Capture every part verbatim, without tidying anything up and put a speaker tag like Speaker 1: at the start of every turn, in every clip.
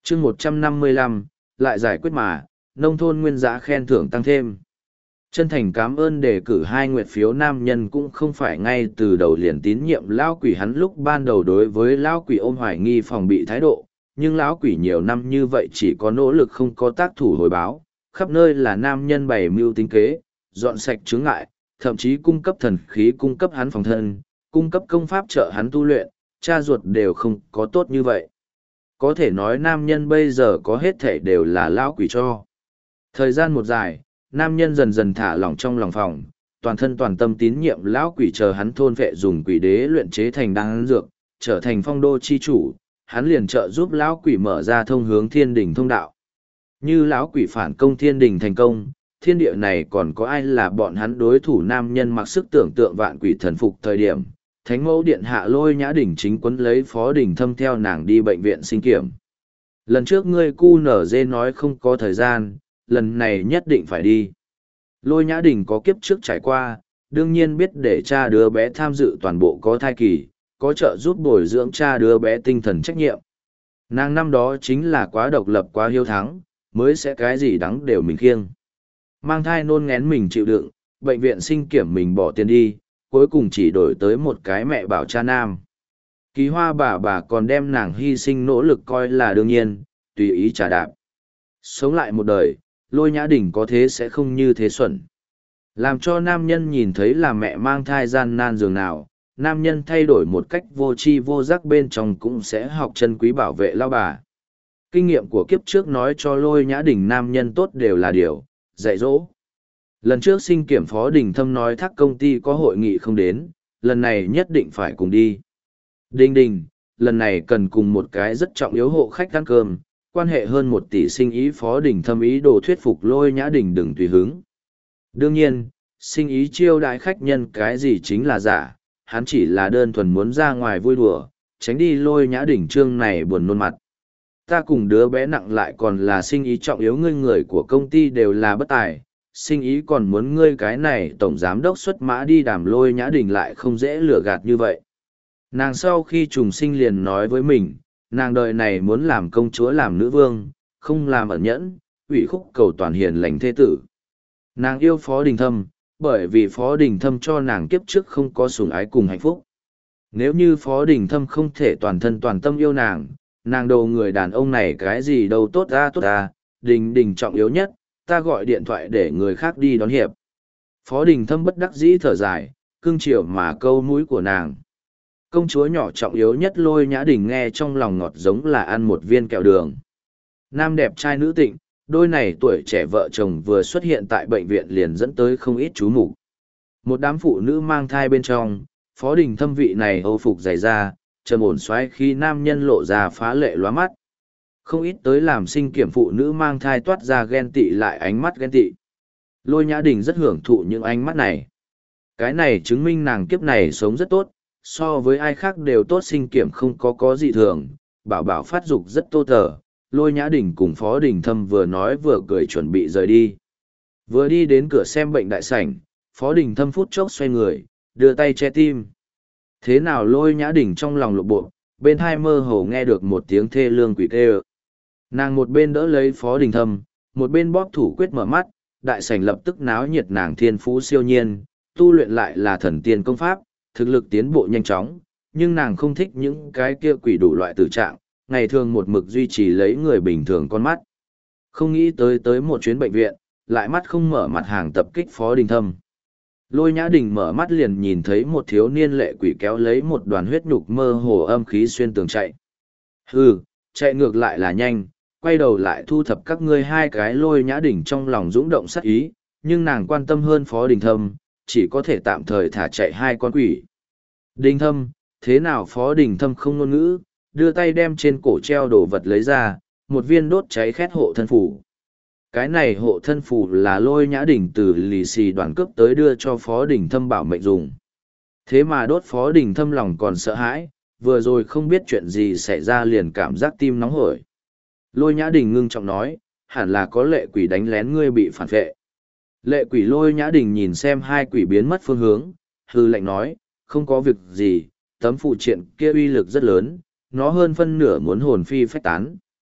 Speaker 1: chương một trăm năm mươi lăm, lại giải quyết mà, nông thôn nguyên giã khen thưởng tăng thêm. Chân thành cảm ơn đề cử hai nguyệt phiếu nam nhân cũng không phải ngay từ đầu liền tín nhiệm lão quỷ hắn lúc ban đầu đối với lão quỷ ôm hoài nghi phòng bị thái độ, nhưng lão quỷ nhiều năm như vậy chỉ có nỗ lực không có tác thủ hồi báo, khắp nơi là nam nhân bày mưu tính kế, dọn sạch chướng ngại, thậm chí cung cấp thần khí cung cấp hắn phòng thân, cung cấp công pháp trợ hắn tu luyện, cha ruột đều không có tốt như vậy. Có thể nói nam nhân bây giờ có hết thể đều là lão quỷ cho. Thời gian một dài, nam nhân dần dần thả lỏng trong lòng phòng, toàn thân toàn tâm tín nhiệm lão quỷ chờ hắn thôn vệ dùng quỷ đế luyện chế thành đan dược, trở thành phong đô chi chủ, hắn liền trợ giúp lão quỷ mở ra thông hướng thiên đình thông đạo. Như lão quỷ phản công thiên đình thành công, thiên địa này còn có ai là bọn hắn đối thủ nam nhân mặc sức tưởng tượng vạn quỷ thần phục thời điểm. Thánh mẫu điện hạ Lôi Nhã Đình chính quấn lấy Phó Đình Thâm theo nàng đi bệnh viện sinh kiểm. Lần trước ngươi cu nở dê nói không có thời gian, lần này nhất định phải đi. Lôi Nhã Đình có kiếp trước trải qua, đương nhiên biết để cha đứa bé tham dự toàn bộ có thai kỳ, có trợ giúp bồi dưỡng cha đứa bé tinh thần trách nhiệm. Nàng năm đó chính là quá độc lập quá hiếu thắng, mới sẽ cái gì đắng đều mình khiêng. Mang thai nôn ngén mình chịu đựng, bệnh viện sinh kiểm mình bỏ tiền đi, cuối cùng chỉ đổi tới một cái mẹ bảo cha nam. Kỳ hoa bà bà còn đem nàng hy sinh nỗ lực coi là đương nhiên, tùy ý trả đạp. Sống lại một đời, Lôi Nhã Đình có thế sẽ không như thế xuẩn. Làm cho nam nhân nhìn thấy là mẹ mang thai gian nan dường nào, nam nhân thay đổi một cách vô tri vô giác bên trong cũng sẽ học chân quý bảo vệ lao bà. Kinh nghiệm của kiếp trước nói cho Lôi Nhã Đình nam nhân tốt đều là điều, dạy dỗ. Lần trước sinh kiểm Phó Đình Thâm nói thác công ty có hội nghị không đến, lần này nhất định phải cùng đi. Đình Đình, lần này cần cùng một cái rất trọng yếu hộ khách ăn cơm, quan hệ hơn một tỷ sinh ý Phó Đình Thâm ý đồ thuyết phục Lôi Nhã Đình đừng tùy hứng. Đương nhiên, sinh ý chiêu đãi khách nhân cái gì chính là giả, hắn chỉ là đơn thuần muốn ra ngoài vui đùa, tránh đi Lôi Nhã Đình trương này buồn nôn mặt. Ta cùng đứa bé nặng lại còn là sinh ý trọng yếu, ngươi người của công ty đều là bất tài, sinh ý còn muốn ngươi cái này tổng giám đốc xuất mã đi đàm. Lôi Nhã Đình lại không dễ lừa gạt như vậy. Nàng sau khi trùng sinh liền nói với mình, nàng đời này muốn làm công chúa làm nữ vương, không làm ẩn nhẫn, ủy khúc cầu toàn hiền lành thế tử. Nàng yêu Phó Đình Thâm, bởi vì Phó Đình Thâm cho nàng kiếp trước không có sủng ái cùng hạnh phúc. Nếu như Phó Đình Thâm không thể toàn thân toàn tâm yêu nàng, nàng đầu người đàn ông này cái gì đâu tốt ra tốt ra, Đình Đình trọng yếu nhất, ta gọi điện thoại để người khác đi đón hiệp. Phó Đình Thâm bất đắc dĩ thở dài, cưng chiều mà câu mũi của nàng. Công chúa nhỏ trọng yếu nhất. Lôi Nhã Đình nghe trong lòng ngọt giống là ăn một viên kẹo đường. Nam đẹp trai nữ tịnh, đôi này tuổi trẻ vợ chồng vừa xuất hiện tại bệnh viện liền dẫn tới không ít chú mục. Một đám phụ nữ mang thai bên trong, Phó Đình Thâm vị này âu phục dày da, trầm ổn xoáy khi nam nhân lộ ra phá lệ lóa mắt. Không ít tới làm sinh kiểm phụ nữ mang thai toát ra ghen tị lại ánh mắt ghen tị. Lôi Nhã Đình rất hưởng thụ những ánh mắt này. Cái này chứng minh nàng kiếp này sống rất tốt, so với ai khác đều tốt, sinh kiểm không có có gì thường, bảo bảo phát dục rất tô tờ. Lôi Nhã Đình cùng Phó Đình Thâm vừa nói vừa cười chuẩn bị rời đi. Vừa đi đến cửa xem bệnh đại sảnh, Phó Đình Thâm phút chốc xoay người, đưa tay che tim. Thế nào? Lôi Nhã Đình trong lòng lộp bộ, bên hai mơ hồ nghe được một tiếng thê lương quỷ kêu. Nàng một bên đỡ lấy Phó Đình Thâm, một bên bóp thủ quyết mở mắt, đại sảnh lập tức náo nhiệt. Nàng thiên phú siêu nhiên, tu luyện lại là thần tiên công pháp, thực lực tiến bộ nhanh chóng, nhưng nàng không thích những cái kia quỷ đủ loại tử trạng, ngày thường một mực duy trì lấy người bình thường con mắt. Không nghĩ tới tới một chuyến bệnh viện, lại mắt không mở mặt hàng tập kích Phó Đình Thâm. Lôi Nhã Đình mở mắt liền nhìn thấy một thiếu niên lệ quỷ kéo lấy một đoàn huyết nhục mơ hồ âm khí xuyên tường chạy. Hừ, chạy ngược lại là nhanh, quay đầu lại thu thập các ngươi hai cái. Lôi Nhã Đình trong lòng dũng động sát ý, nhưng nàng quan tâm hơn Phó Đình Thâm, chỉ có thể tạm thời thả chạy hai con quỷ. Đình Thâm, thế nào? Phó Đình Thâm không ngôn ngữ, đưa tay đem trên cổ treo đồ vật lấy ra, một viên đốt cháy khét hộ thân phủ. Cái này hộ thân phủ là Lôi Nhã Đình từ lì xì đoàn cướp tới đưa cho Phó Đình Thâm bảo mệnh dùng. Thế mà đốt Phó Đình Thâm lòng còn sợ hãi, vừa rồi không biết chuyện gì xảy ra liền cảm giác tim nóng hổi. Lôi Nhã Đình ngưng trọng nói, hẳn là có lệ quỷ đánh lén ngươi bị phản vệ. Lệ quỷ. Lôi Nhã Đình nhìn xem hai quỷ biến mất phương hướng, hư lệnh nói, không có việc gì, tấm phụ triện kia uy lực rất lớn, nó hơn phân nửa muốn hồn phi phách tán.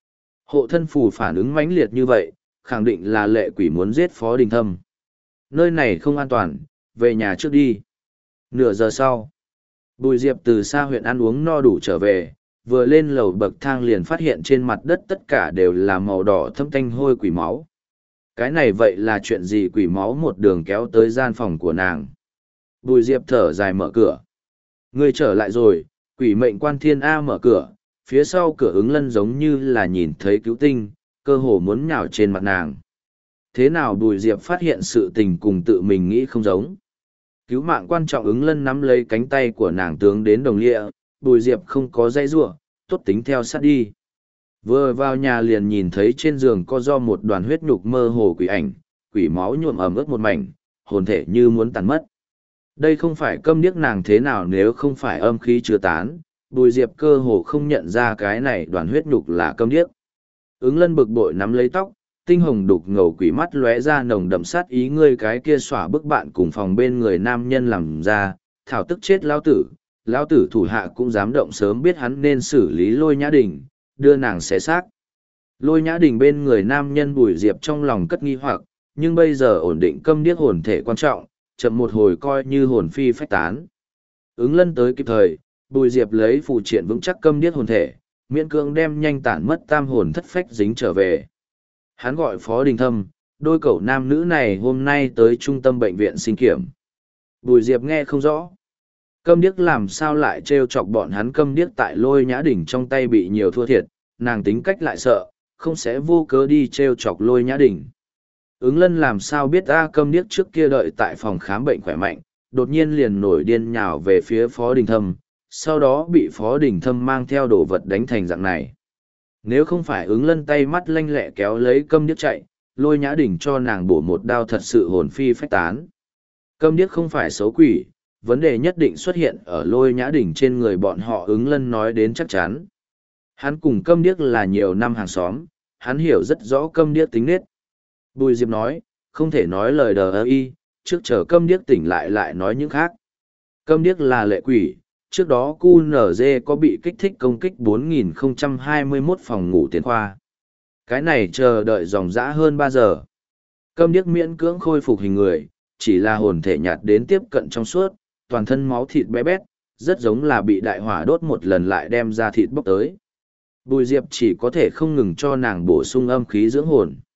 Speaker 1: Hộ thân phù phản ứng mãnh liệt như vậy, khẳng định là lệ quỷ muốn giết Phó Đình Thâm. Nơi này không an toàn, về nhà trước đi. Nửa giờ sau, Bùi Diệp từ xa huyện ăn uống no đủ trở về, vừa lên lầu bậc thang liền phát hiện trên mặt đất tất cả đều là màu đỏ thâm tanh hôi quỷ máu. Cái này vậy là chuyện gì? Quỷ máu một đường kéo tới gian phòng của nàng. Bùi Diệp thở dài mở cửa. Ngươi trở lại rồi, quỷ mệnh quan thiên A mở cửa, phía sau cửa ứng lân giống như là nhìn thấy cứu tinh, cơ hồ muốn nhào trên mặt nàng. Thế nào? Bùi Diệp phát hiện sự tình cùng tự mình nghĩ không giống. Cứu mạng quan trọng. Ứng lân nắm lấy cánh tay của nàng tướng đến đồng lịa, Bùi Diệp không có dây giụa, tốt tính theo sát đi. Vừa vào nhà liền nhìn thấy trên giường có do một đoàn huyết nhục mơ hồ quỷ ảnh, quỷ máu nhuộm ẩm ướt một mảnh, hồn thể như muốn tàn mất. Đây không phải câm điếc nàng thế nào nếu không phải âm khí chưa tán, Bùi Diệp cơ hồ không nhận ra cái này đoàn huyết nhục là câm điếc. Ứng lân bực bội nắm lấy tóc, tinh hồng đục ngầu quỷ mắt lóe ra nồng đậm sát ý. Ngươi cái kia xỏa bức bạn cùng phòng bên người nam nhân làm ra, thảo tức chết lão tử, lão tử thủ hạ cũng dám động, sớm biết hắn nên xử lý Lôi Nhã Đình, đưa nàng xé xác. Lôi Nhã Đình bên người nam nhân. Bùi Diệp trong lòng cất nghi hoặc, nhưng bây giờ ổn định câm điếc hồn thể quan trọng, chậm một hồi coi như hồn phi phách tán. Ứng lân tới kịp thời, Bùi Diệp lấy phù triện vững chắc câm điếc hồn thể, miễn cưỡng đem nhanh tản mất tam hồn thất phách dính trở về. Hắn gọi Phó Đình Thâm, đôi cậu nam nữ này hôm nay tới trung tâm bệnh viện sinh kiểm. Bùi Diệp nghe không rõ. Câm điếc làm sao lại trêu chọc bọn hắn? Câm điếc tại Lôi Nhã Đình trong tay bị nhiều thua thiệt, nàng tính cách lại sợ, không sẽ vô cớ đi trêu chọc Lôi Nhã Đình. Ứng lân làm sao biết? A câm điếc trước kia đợi tại phòng khám bệnh khỏe mạnh, đột nhiên liền nổi điên nhào về phía Phó Đình Thâm, sau đó bị Phó Đình Thâm mang theo đồ vật đánh thành dạng này. Nếu không phải ứng lân tay mắt lanh lẹ kéo lấy câm điếc chạy, Lôi Nhã Đình cho nàng bổ một đao thật sự hồn phi phách tán. Câm điếc không phải xấu quỷ, vấn đề nhất định xuất hiện ở Lôi Nhã Đình trên người bọn họ. Ứng lân nói đến chắc chắn. Hắn cùng câm điếc là nhiều năm hàng xóm, hắn hiểu rất rõ câm điếc tính nết. Bùi Diệp nói, không thể nói lời đờ ơ y, trước chờ câm điếc tỉnh lại lại nói những khác. Câm điếc là lệ quỷ, trước đó cu nở dê có bị kích thích công kích bốn nghìn không trăm hai mươi mốt phòng ngủ tiền khoa. Cái này chờ đợi dòng dã hơn ba giờ. Câm điếc miễn cưỡng khôi phục hình người, chỉ là hồn thể nhạt đến tiếp cận trong suốt, toàn thân máu thịt bé bét, rất giống là bị đại hỏa đốt một lần lại đem ra thịt bốc tới. Bùi Diệp chỉ có thể không ngừng cho nàng bổ sung âm khí dưỡng hồn.